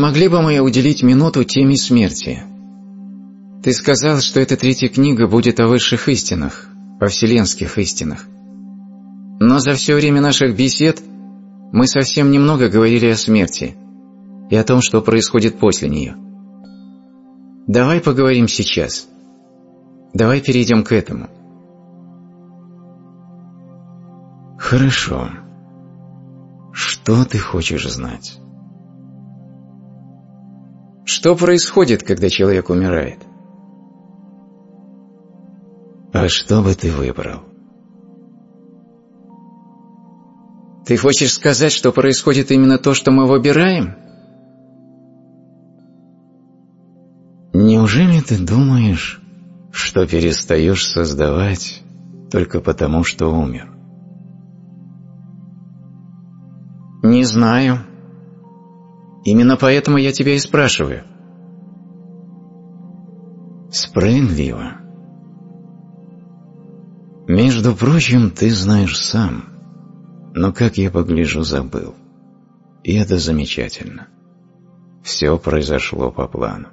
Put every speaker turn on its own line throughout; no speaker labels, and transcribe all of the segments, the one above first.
могли бы мы уделить минуту теме смерти? Ты сказал, что эта третья книга будет о высших истинах, о вселенских истинах. Но за все время наших бесед мы совсем немного говорили о смерти и о том, что происходит после нее. Давай поговорим сейчас. Давай перейдем к этому.
Хорошо. Что ты хочешь знать?
Что происходит, когда человек умирает?
А что бы ты выбрал?
Ты хочешь сказать, что происходит именно то, что мы выбираем?
Неужели ты думаешь, что перестаешь создавать только потому, что умер?
Не знаю. Именно поэтому я тебя и спрашиваю.
Справедливо. Между прочим, ты знаешь сам, но, как я погляжу, забыл. И это замечательно. Все произошло по плану.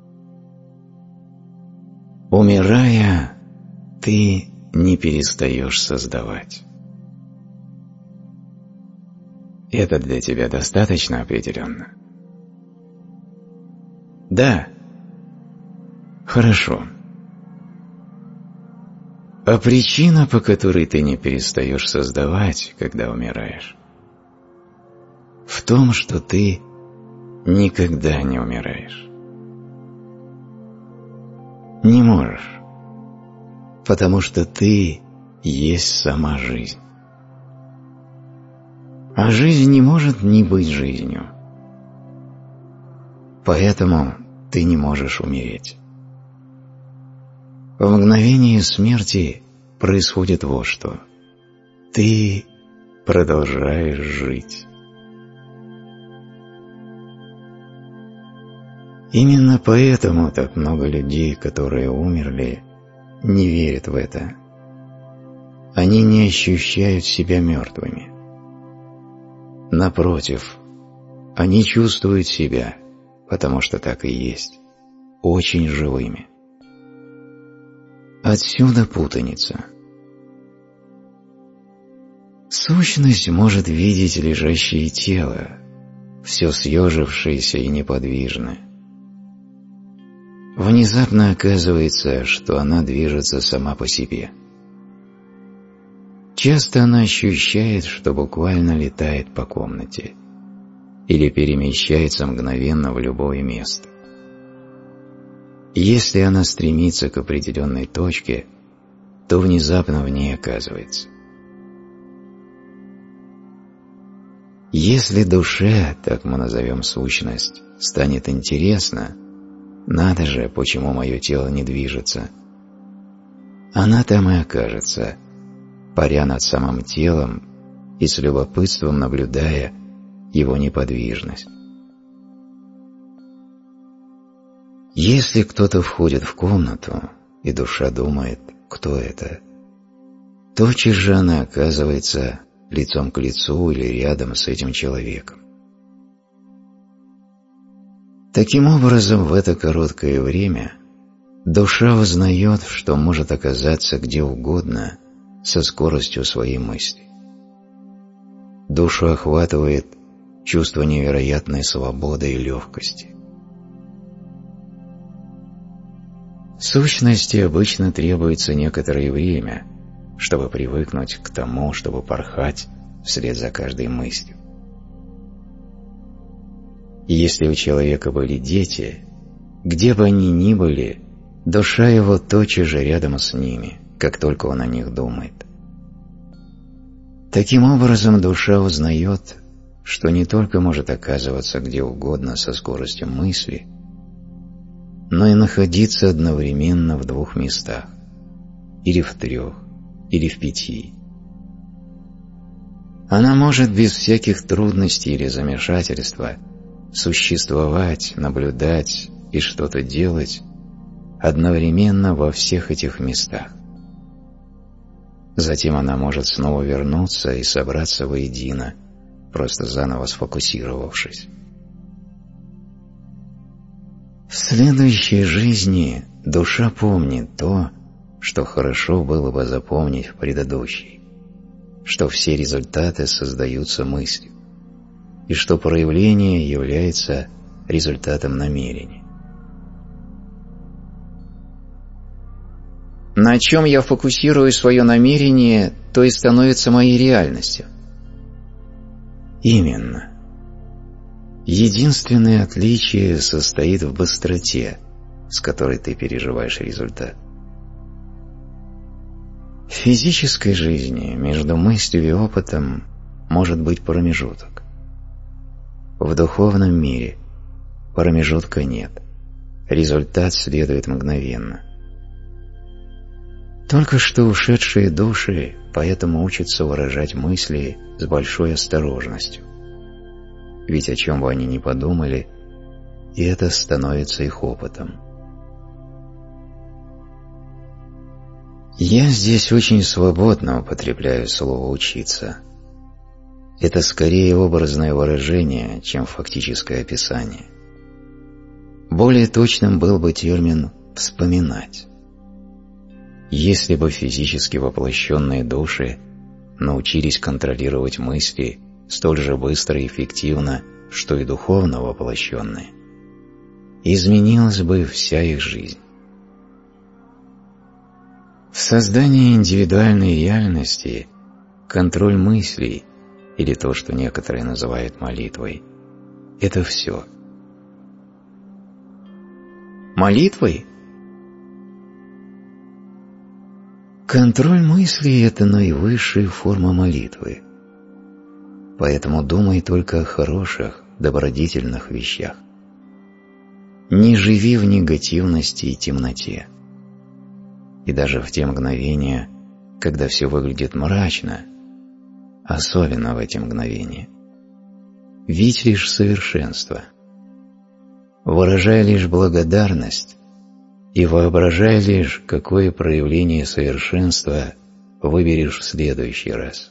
Умирая, ты не перестаешь создавать. Это для тебя достаточно определенно?
Да.
Хорошо. А причина, по которой ты не перестаешь создавать, когда умираешь, в том, что ты никогда не умираешь. Не можешь, потому что ты есть сама жизнь. А жизнь не может не быть жизнью. Поэтому ты не можешь умереть. В мгновение смерти происходит вот что. Ты продолжаешь жить. Именно поэтому так много людей, которые умерли, не верят в это. Они не ощущают себя мертвыми. Напротив, они чувствуют себя, потому что так и есть, очень живыми. Отсюда путаница. Сущность может видеть лежащее тело, все съежившееся и неподвижное. Внезапно оказывается, что она движется сама по себе. Часто она ощущает, что буквально летает по комнате или перемещается мгновенно в любое место. Если она стремится к определенной точке, то внезапно в ней оказывается. Если душе, так мы назовем сущность, станет интересно, надо же, почему мое тело не движется, она там и окажется, паря над самым телом и с любопытством наблюдая его неподвижность. Если кто-то входит в комнату, и душа думает, кто это, тотчас же она оказывается лицом к лицу или рядом с этим человеком. Таким образом, в это короткое время душа узнает, что может оказаться где угодно со скоростью своей мысли. Душу охватывает чувство невероятной свободы и легкости. Сущности обычно требуется некоторое время, чтобы привыкнуть к тому, чтобы порхать вслед за каждой мыслью. И если у человека были дети, где бы они ни были, душа его тотчас же рядом с ними, как только он о них думает. Таким образом, душа узнает, что не только может оказываться где угодно со скоростью мысли, но и находиться одновременно в двух местах, или в 3, или в 5. Она может без всяких трудностей или замешательства существовать, наблюдать и что-то делать одновременно во всех этих местах. Затем она может снова вернуться и собраться воедино, просто заново сфокусировавшись. В следующей жизни душа помнит то, что хорошо было бы запомнить в предыдущей, что все результаты создаются мыслью, и что проявление является результатом намерения.
На чем я фокусирую свое намерение, то и становится моей реальностью.
Именно. Единственное отличие состоит в быстроте, с которой ты переживаешь результат. В физической жизни между мыслью и опытом может быть промежуток. В духовном мире промежутка нет, результат следует мгновенно. Только что ушедшие души поэтому учатся выражать мысли с большой осторожностью. Ведь о чем бы они ни подумали, и это становится их опытом. Я здесь очень свободно употребляю слово «учиться». Это скорее образное выражение, чем фактическое описание. Более точным был бы термин «вспоминать». Если бы физически воплощенные души научились контролировать мысли столь же быстро и эффективно, что и духовно воплощенные, изменилась бы вся их жизнь. В создании индивидуальной реальности контроль мыслей, или то, что некоторые называют молитвой, это все.
Молитвой?
Контроль мыслей – это наивысшая форма молитвы. Поэтому думай только о хороших, добродетельных вещах. Не живи в негативности и темноте. И даже в те мгновения, когда все выглядит мрачно, особенно в эти мгновения, видь лишь совершенство, выражай лишь благодарность и воображай лишь, какое проявление совершенства выберешь в следующий раз.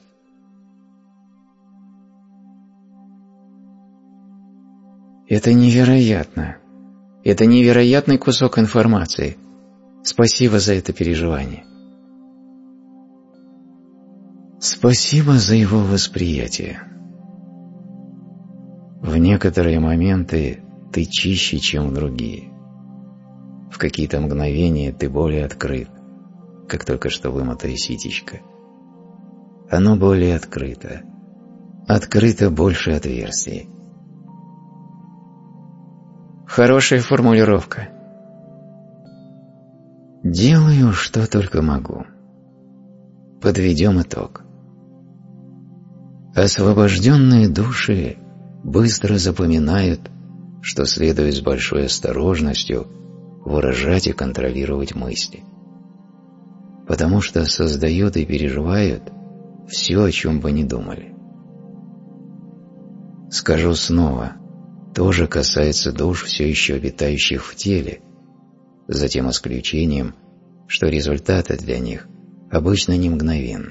Это невероятно. Это невероятный кусок информации. Спасибо за это переживание.
Спасибо за его восприятие. В некоторые моменты ты чище, чем в другие. В какие-то мгновения ты более открыт, как только что вымытая ситечко. Оно более открыто. Открыто больше отверстий.
Хорошая формулировка.
Делаю, что только могу. Подведем итог. Освобожденные души быстро запоминают, что следует с большой осторожностью выражать и контролировать мысли, потому что создают и переживают все, о чем бы ни думали. Скажу снова, тоже касается душ, все еще обитающих в теле, за тем исключением, что результаты для них обычно не мгновенны.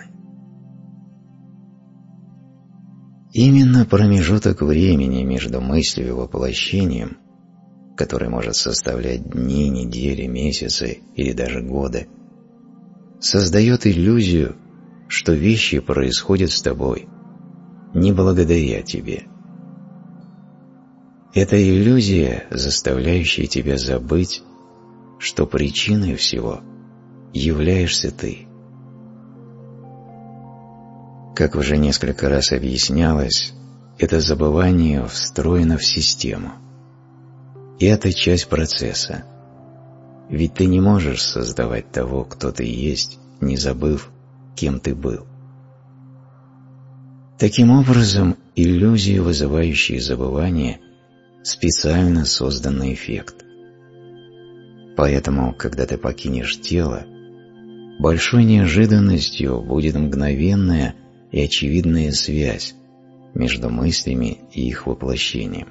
Именно промежуток времени между мыслью и воплощением, который может составлять дни, недели, месяцы или даже годы, создает иллюзию, что вещи происходят с тобой не благодаря тебе. Это иллюзия, заставляющая тебя забыть, что причиной всего являешься ты. Как уже несколько раз объяснялось, это забывание встроено в систему. И это часть процесса. Ведь ты не можешь создавать того, кто ты есть, не забыв, кем ты был. Таким образом, иллюзии, вызывающие забывание, специально созданный эффект. Поэтому, когда ты покинешь тело, большой неожиданностью будет мгновенная и очевидная связь между мыслями и их воплощением.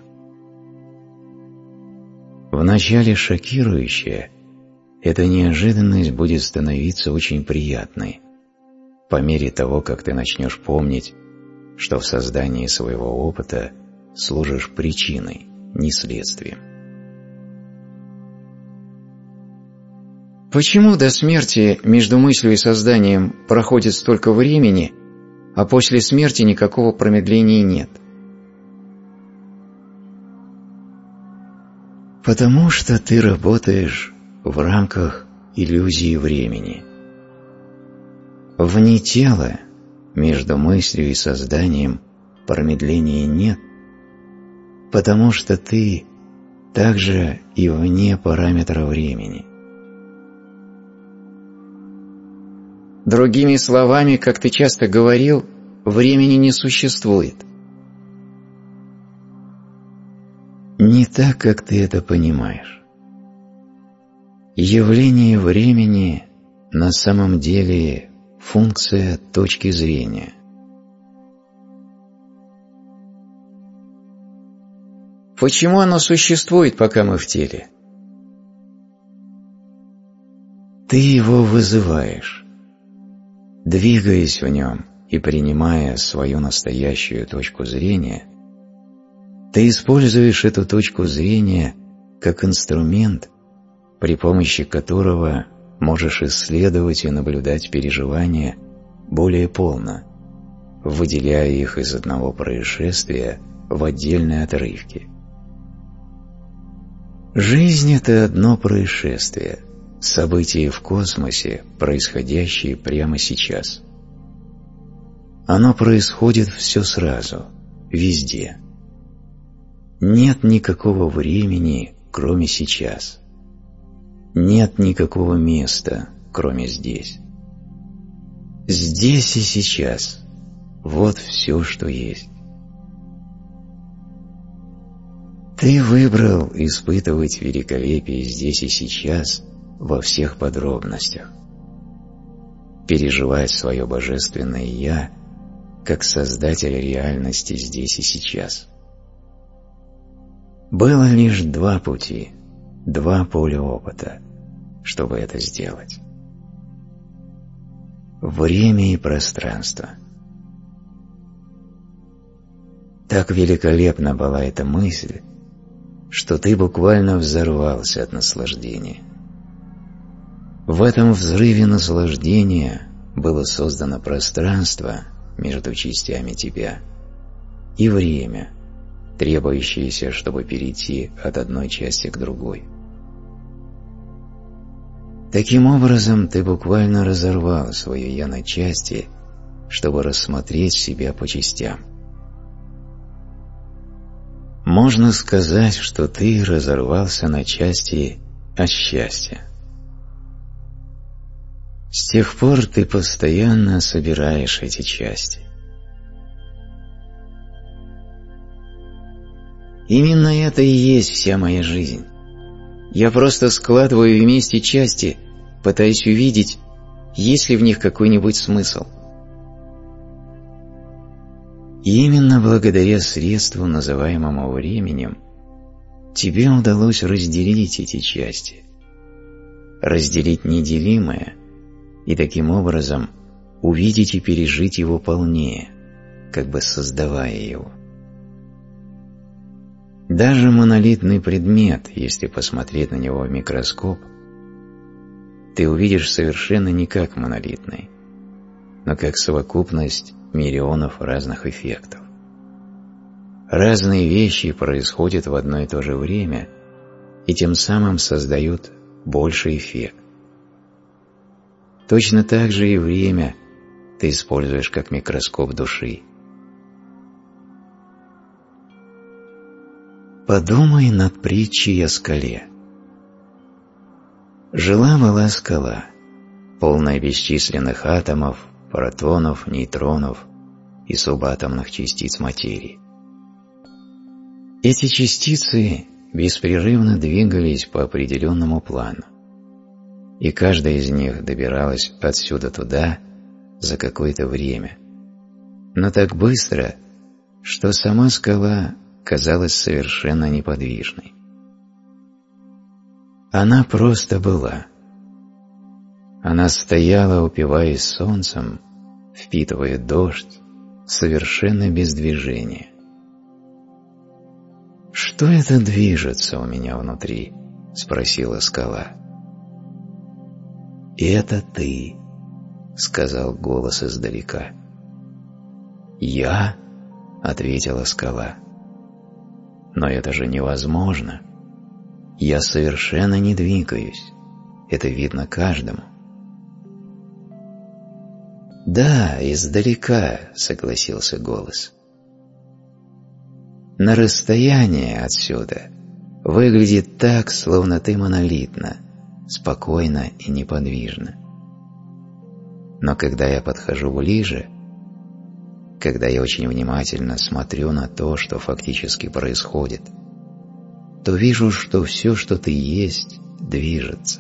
Вначале шокирующая, эта неожиданность будет становиться очень приятной, по мере того, как ты начнешь помнить, что в создании своего опыта служишь причиной, не следствием.
Почему до смерти между мыслью и созданием проходит столько времени, а после смерти никакого промедления нет?
Потому что ты работаешь в рамках иллюзии времени. Вне тела, между мыслью и созданием, промедления нет, потому что ты также и вне параметра времени.
Другими словами, как ты часто говорил, времени не существует.
Не так, как ты это понимаешь. Явление времени на самом деле функция точки зрения.
Почему оно существует, пока мы в теле?
Ты его вызываешь, двигаясь в нем и принимая свою настоящую точку зрения. Ты используешь эту точку зрения как инструмент, при помощи которого можешь исследовать и наблюдать переживания более полно, выделяя их из одного происшествия в отдельные отрывки. Жизнь – это одно происшествие, событие в космосе, происходящее прямо сейчас. Оно происходит все сразу, везде. Нет никакого времени, кроме сейчас. Нет никакого места, кроме здесь. Здесь и сейчас. Вот все, что есть. Ты выбрал испытывать великолепие здесь и сейчас во всех подробностях. Переживать свое божественное «Я» как создатель реальности здесь и сейчас. Было лишь два пути, два поля опыта, чтобы это сделать. Время и пространство. Так великолепна была эта мысль, что ты буквально взорвался от наслаждения. В этом взрыве наслаждения было создано пространство между частями тебя и время, требующееся, чтобы перейти от одной части к другой. Таким образом, ты буквально разорвал свое «я» на части, чтобы рассмотреть себя по частям. Можно сказать, что ты разорвался на части от счастья. С тех пор ты постоянно собираешь эти части. Именно это и есть вся моя жизнь. Я просто складываю вместе части, пытаясь увидеть, есть ли в них какой-нибудь смысл. И именно благодаря средству, называемому временем, тебе удалось разделить эти части, разделить неделимое и таким образом увидеть и пережить его полнее, как бы создавая его. Даже монолитный предмет, если посмотреть на него в микроскоп, ты увидишь совершенно не как монолитный, но как совокупность миллионов разных эффектов. Разные вещи происходят в одно и то же время и тем самым создают больший эффект. Точно так же и время ты используешь как микроскоп души. Подумай над притчей о скале. Жила-была скала, полная бесчисленных атомов, протонов, нейтронов и субатомных частиц материи. Эти частицы беспрерывно двигались по определенному плану, и каждая из них добиралась отсюда туда за какое-то время, но так быстро, что сама скала казалась совершенно неподвижной. Она просто была. Она стояла, упиваясь солнцем, впитывая дождь, совершенно без движения. «Что это движется у меня внутри?» – спросила скала. «Это ты», — сказал голос издалека. «Я?» — ответила скала. «Но это же невозможно. Я совершенно не двигаюсь. Это видно каждому». «Да, издалека», — согласился голос. «На расстоянии отсюда выглядит так, словно ты монолитна, спокойно и неподвижно. Но когда я подхожу ближе, когда я очень внимательно смотрю на то, что фактически происходит, то вижу, что все, что ты есть, движется.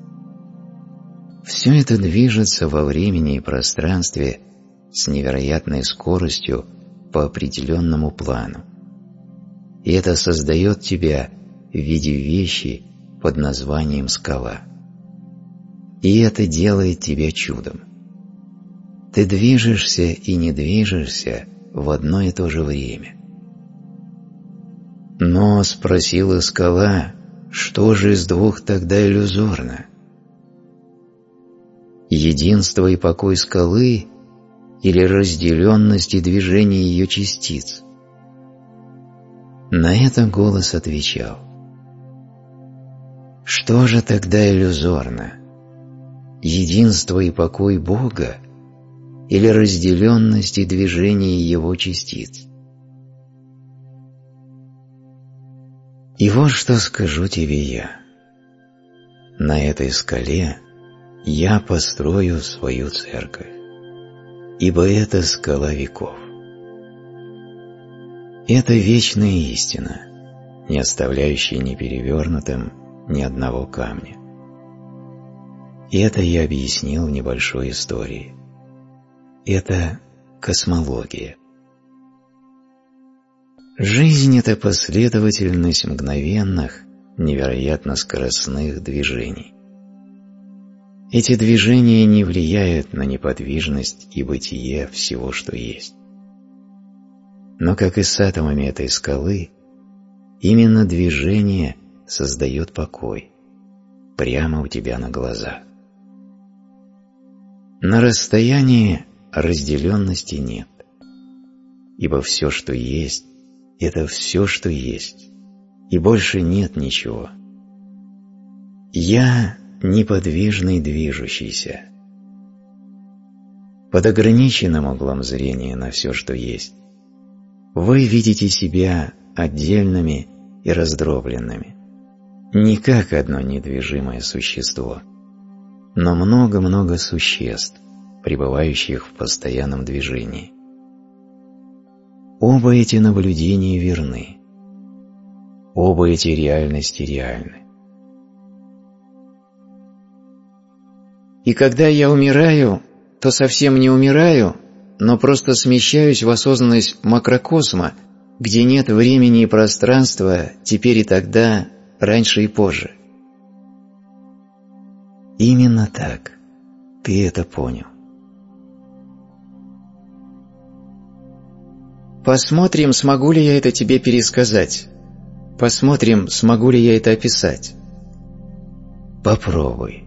Все это движется во времени и пространстве с невероятной скоростью по определенному плану. И это создает тебя в виде вещи под названием скала. И это делает тебя чудом. Ты движешься и не движешься в одно и то же время. Но, спросила скала, что же из двух тогда иллюзорно? Единство и покой скалы или разделенность и движение ее частиц? На это голос отвечал: что же тогда иллюзорно? Единство и покой Бога или разделенность и движение его частиц? И вот что скажу тебе я. На этой скале я построю свою церковь, ибо это скала веков. Это вечная истина, не оставляющая неперевернутым ни одного камня. И это я объяснил в небольшой истории. Это космология. Жизнь – это последовательность мгновенных, невероятно скоростных движений. Эти движения не влияют на неподвижность и бытие всего, что есть. Но, как и с атомами этой скалы, именно движение создает покой прямо у тебя на глазах. На расстоянии разделенности нет, ибо все, что есть, это все, что есть, и больше нет ничего. Я неподвижный движущийся. Под ограниченным углом зрения на все, что есть, вы видите себя отдельными и раздробленными, не как одно недвижимое существо, но много-много существ, пребывающих в постоянном движении. Оба эти наблюдения верны. Оба эти реальности реальны.
И когда я умираю, то совсем не умираю, но просто смещаюсь в осознанность макрокосма, где нет времени и пространства теперь и тогда, раньше и позже.
Именно так. Ты это понял.
Посмотрим, смогу ли я это тебе пересказать. Посмотрим, смогу ли я это описать.
Попробуй.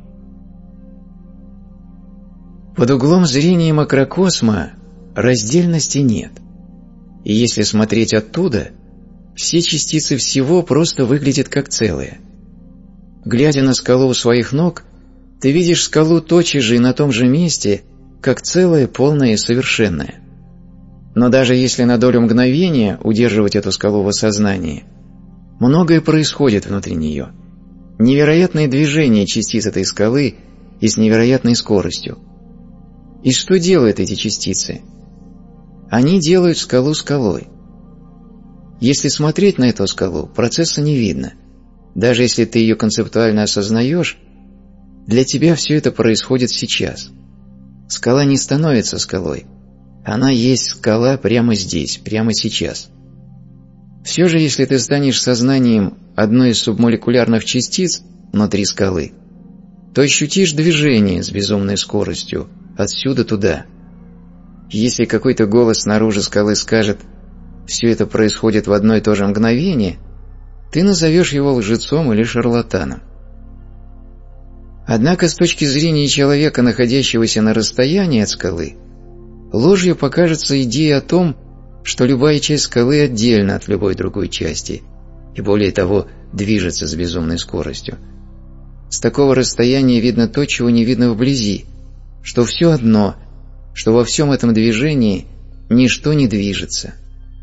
Под углом зрения макрокосма раздельности нет. И если смотреть оттуда, все частицы всего просто выглядят как целое. Глядя на скалу у своих ног, ты видишь скалу точно же и на том же месте, как целое, полное и совершенное. Но даже если на долю мгновения удерживать эту скалу в осознании, многое происходит внутри нее. Невероятное движение частиц этой скалы и с невероятной скоростью. И что делают эти частицы? Они делают скалу скалой. Если смотреть на эту скалу, процесса не видно. Даже если ты ее концептуально осознаешь, для тебя все это происходит сейчас. Скала не становится скалой. Она есть скала прямо здесь, прямо сейчас. Все же, если ты станешь сознанием одной из субмолекулярных частиц внутри скалы, то ощутишь движение с безумной скоростью отсюда туда. Если какой-то голос снаружи скалы скажет «все это происходит в одно и то же мгновение», ты назовешь его лжецом или шарлатаном. Однако с точки зрения человека, находящегося на расстоянии от скалы, ложью покажется идея о том, что любая часть скалы отдельно от любой другой части и, более того, движется с безумной скоростью. С такого расстояния видно то, чего не видно вблизи, что все одно, что во всем этом движении ничто не движется.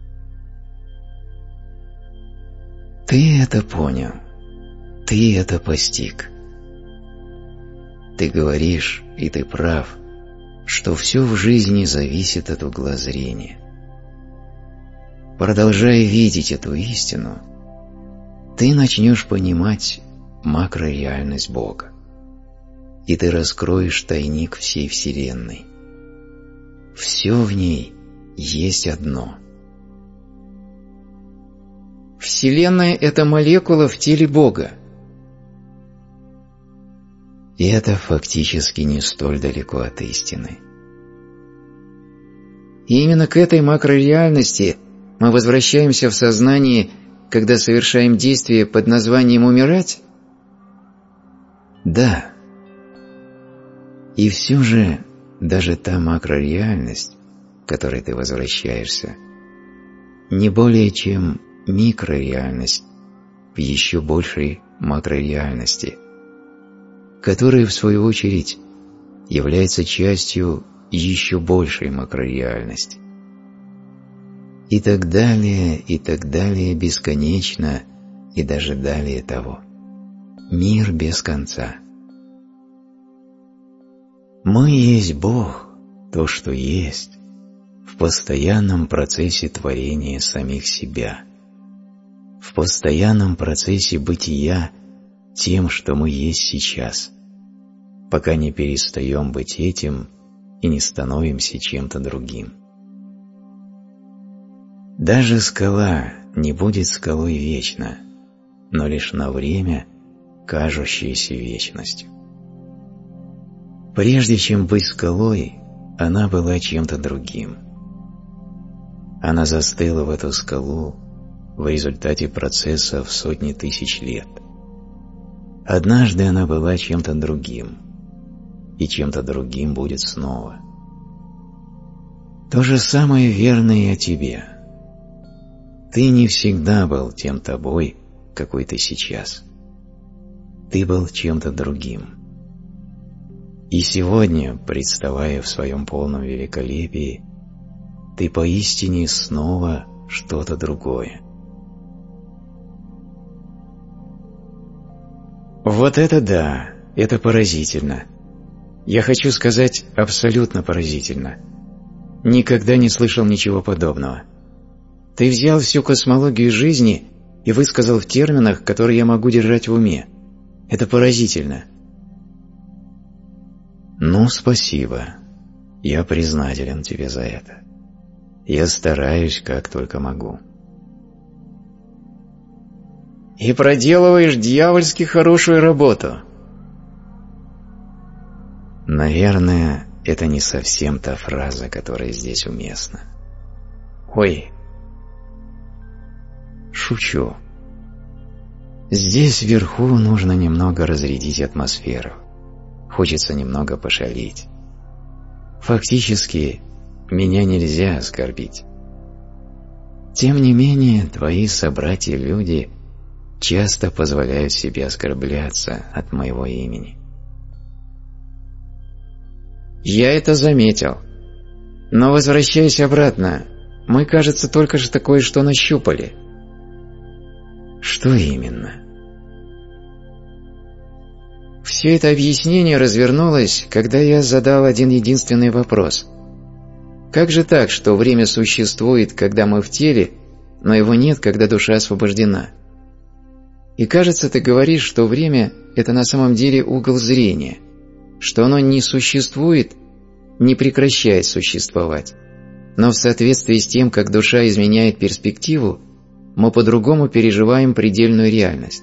Ты это понял, ты это постиг. Ты говоришь, и ты прав, что все в жизни зависит от угла зрения. Продолжая видеть эту истину, ты начнешь понимать макрореальность Бога, и ты раскроешь тайник всей Вселенной. Все в ней есть одно.
Вселенная – это молекула в теле Бога.
И это фактически не столь далеко от истины.
И именно к этой макрореальности мы возвращаемся в сознании, когда совершаем действие под названием «умирать»?
Да. И все же даже та макрореальность, к которой ты возвращаешься, не более чем микрореальность в еще большей макрореальности, которая, в свою очередь, является частью еще большей макрореальности. И так далее бесконечно, и даже далее того. Мир без конца. Мы есть Бог, то, что есть, в постоянном процессе творения самих себя, в постоянном процессе бытия тем, что мы есть сейчас, пока не перестаем быть этим и не становимся чем-то другим. Даже скала не будет скалой вечно, но лишь на время, кажущейся вечностью. Прежде чем быть скалой, она была чем-то другим. Она застыла в эту скалу в результате процесса в сотни тысяч лет. Однажды она была чем-то другим, и чем-то другим будет снова. То же самое верно и о тебе. Ты не всегда был тем тобой, какой ты сейчас. Ты был чем-то другим. И сегодня, представая в своем полном великолепии, ты поистине снова что-то другое.
Вот это да, это поразительно. Я хочу сказать, абсолютно поразительно. Никогда не слышал ничего подобного. Ты взял всю космологию жизни и высказал в терминах, которые я могу держать в уме. Это поразительно.
Ну, спасибо. Я признателен тебе за это. Я стараюсь, как только могу.
И проделываешь дьявольски хорошую работу.
Наверное, это не совсем та фраза, которая здесь уместна.
Ой.
Шучу. Здесь вверху нужно немного разрядить атмосферу. Хочется немного пошалить. Фактически, меня нельзя оскорбить. Тем не менее, твои собратья-люди часто позволяют себе оскорбляться от моего имени.
Я это заметил. Но возвращаясь обратно, мы, кажется, только что кое-что нащупали.
Что именно?
Все это объяснение развернулось, когда я задал один единственный вопрос. Как же так, что время существует, когда мы в теле, но его нет, когда душа освобождена? И кажется, ты говоришь, что время – это на самом деле угол зрения, что оно не существует, не прекращает существовать, но в соответствии с тем, как душа изменяет перспективу, мы по-другому переживаем предельную реальность.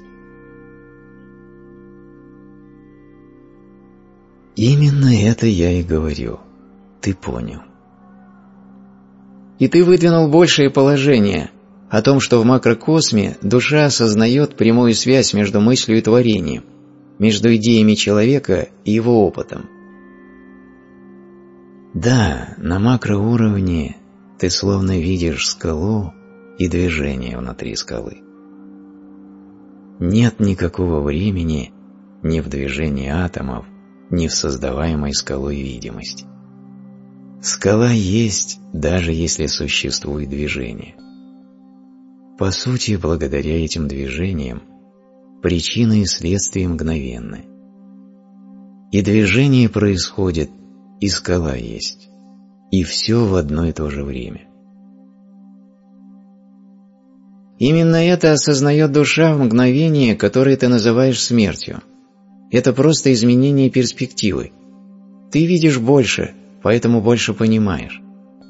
Именно это я и говорю. Ты понял.
И ты выдвинул большее положение о том, что в макрокосме душа осознает прямую связь между мыслью и творением, между идеями человека и его опытом.
Да, на макроуровне ты словно видишь скалу и движение внутри скалы. Нет никакого времени ни в движении атомов, ни в создаваемой скалой видимости. Скала есть, даже если существует движение. По сути, благодаря этим движениям причины и следствия мгновенны. И движение происходит, и скала есть, и все в одно и то же время.
Именно это осознает душа в мгновение, которое ты называешь смертью. Это просто изменение перспективы. Ты видишь больше, поэтому больше понимаешь.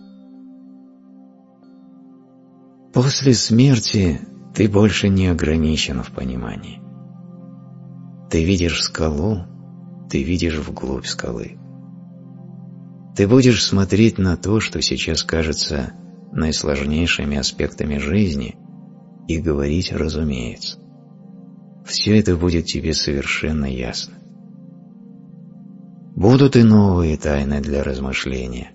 После смерти ты больше не ограничен в понимании. Ты видишь скалу, ты видишь вглубь скалы. Ты будешь смотреть на то, что сейчас кажется наисложнейшими аспектами жизни, и говорить разумеется. Все это будет тебе совершенно ясно. Будут и новые тайны для размышления.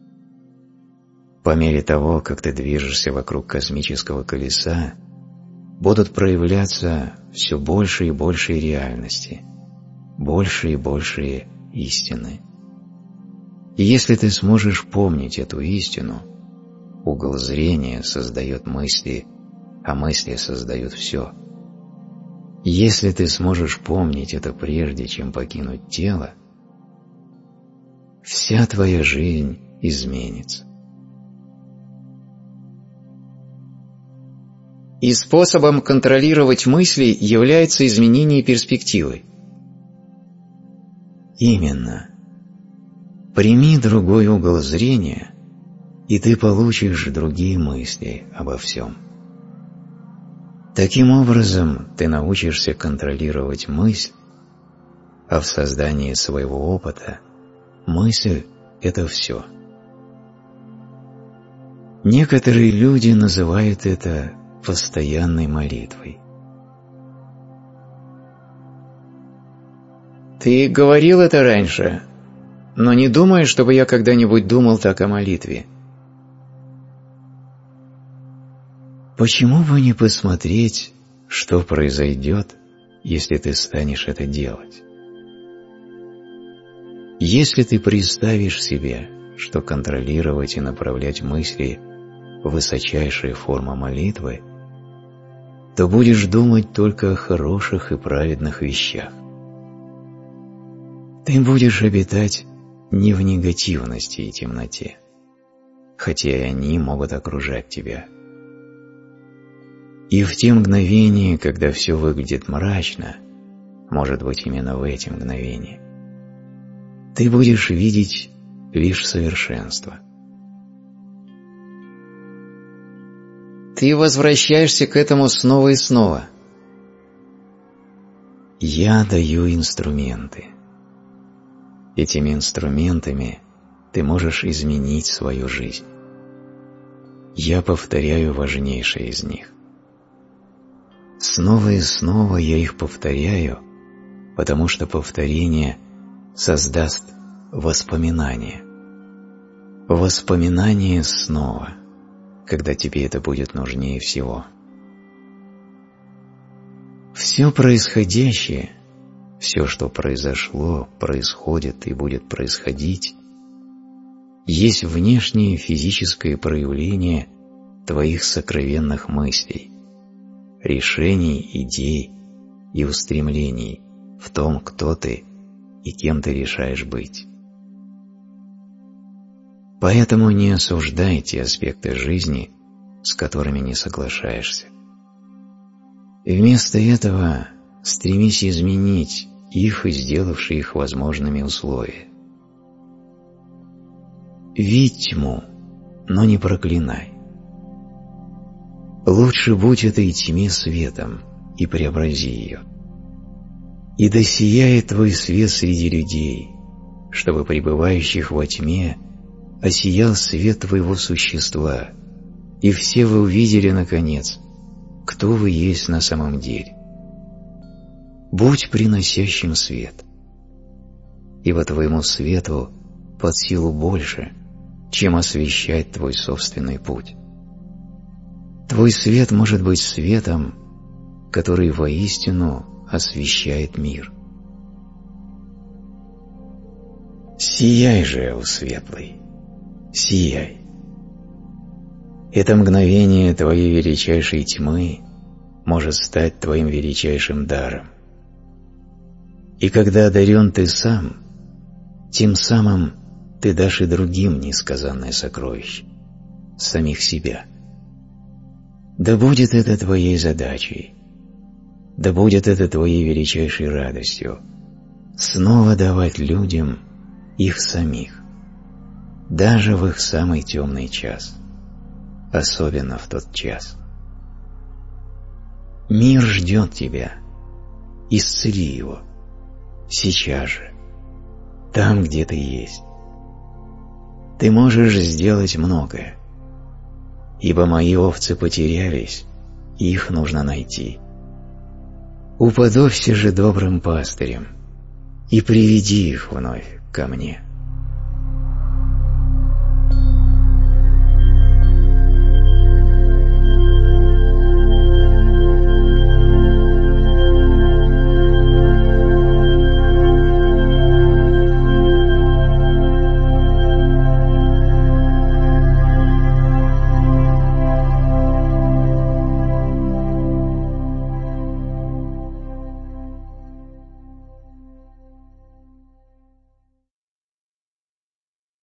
По мере того, как ты движешься вокруг космического колеса, будут проявляться все больше и больше реальности, больше и больше истины. И если ты сможешь помнить эту истину, угол зрения создает мысли, а мысли создают все. Если ты сможешь помнить это прежде, чем покинуть тело, вся твоя жизнь изменится.
И способом контролировать мысли является изменение перспективы.
Именно. Прими другой угол зрения, и ты получишь другие мысли обо всем. Таким образом, ты научишься контролировать мысль, а в создании своего опыта мысль – это все. Некоторые люди называют это постоянной молитвой.
Ты говорил это раньше, но не думаю, чтобы я когда-нибудь думал так о молитве.
Почему бы не посмотреть, что произойдет, если ты станешь это делать? Если ты представишь себе, что контролировать и направлять мысли – высочайшая форма молитвы, то будешь думать только о хороших и праведных вещах. Ты будешь обитать не в негативности и темноте, хотя и они могут окружать тебя. И в те мгновения, когда все выглядит мрачно, может быть именно в эти мгновения, ты будешь видеть лишь совершенство.
Ты возвращаешься к этому снова и снова.
Я даю инструменты. Этими инструментами ты можешь изменить свою жизнь. Я повторяю важнейшее из них. Снова и снова я их повторяю, потому что повторение создаст воспоминание. Воспоминание снова, когда тебе это будет нужнее всего. Все происходящее, все, что произошло, происходит и будет происходить, есть внешнее физическое проявление твоих сокровенных мыслей, решений, идей и устремлений в том, кто ты и кем ты решаешь быть. Поэтому не осуждай те аспекты жизни, с которыми не соглашаешься. Вместо этого стремись изменить их и сделавшие их возможными условия. Видь тьму, но не проклинай. Лучше будь этой тьме светом и преобрази ее. И да сияет твой свет среди людей, чтобы пребывающих во тьме осиял свет твоего существа, и все вы увидели, наконец, кто вы есть на самом деле. Будь приносящим свет, ибо твоему свету под силу больше, чем освещать твой собственный путь. Твой свет может быть светом, который воистину освещает мир. Сияй же, о светлый, сияй. Это мгновение твоей величайшей тьмы может стать твоим величайшим даром. И когда одарен ты сам, тем самым ты дашь и другим несказанное сокровище, самих себя. Да будет это твоей задачей, да будет это твоей величайшей радостью, снова давать людям их самих, даже в их самый темный час, особенно в тот час. Мир ждет тебя, исцели его, сейчас же, там, где ты есть. Ты можешь сделать многое, ибо мои овцы потерялись, и их нужно найти. Уподобься же добрым пастырям и приведи их вновь ко мне.